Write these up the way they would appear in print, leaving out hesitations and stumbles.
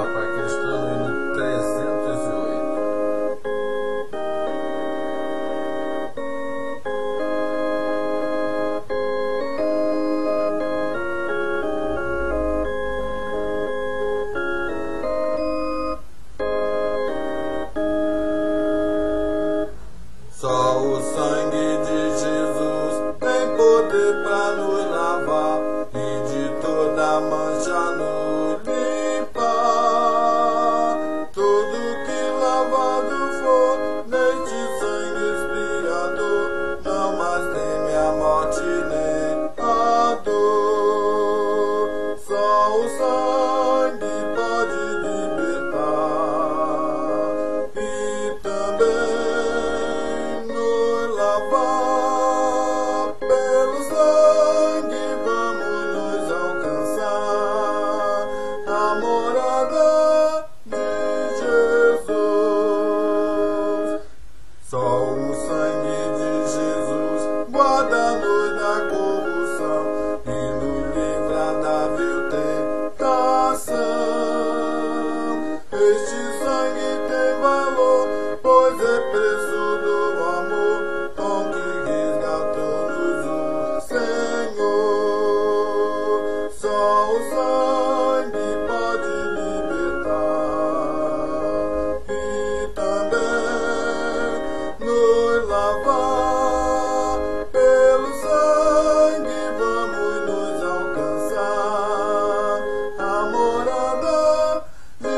Papa Cristão no 308. Só o sangue de Jesus tem poder para nos lavar e de toda mancha nos limpar. Tudo que lavado for neste sangue expiador, não mais teme a morte nem a dor. Só o sangue pode libertar e também nos lavar. Pelo sangue vamos nos alcançar a morada de Jesus. Só o sangue de Jesus guarda-nos da corrupção e nos livra da vil tentação. Este sangue tem valor, pois é preço do amor com que resgatou-nos o Senhor. Só o sangue pode libertar e também nos lavar. Pelo sangue vamos nos alcançar a morada de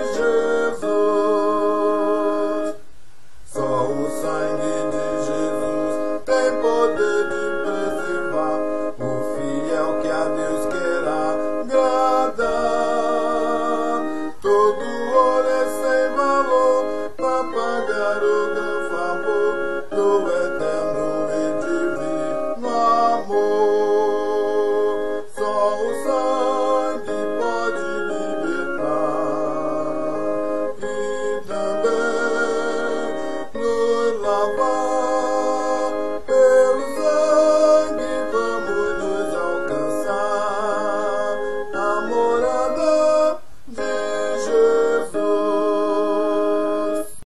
Jesus. Só o sangue de Jesus tem poder de preservar o fiel que a Deus quer agradar. Todo ouro é sem valor para pagar o gran favor do eterno e divino amor. Só o sangue pode libertar e também nos lavar.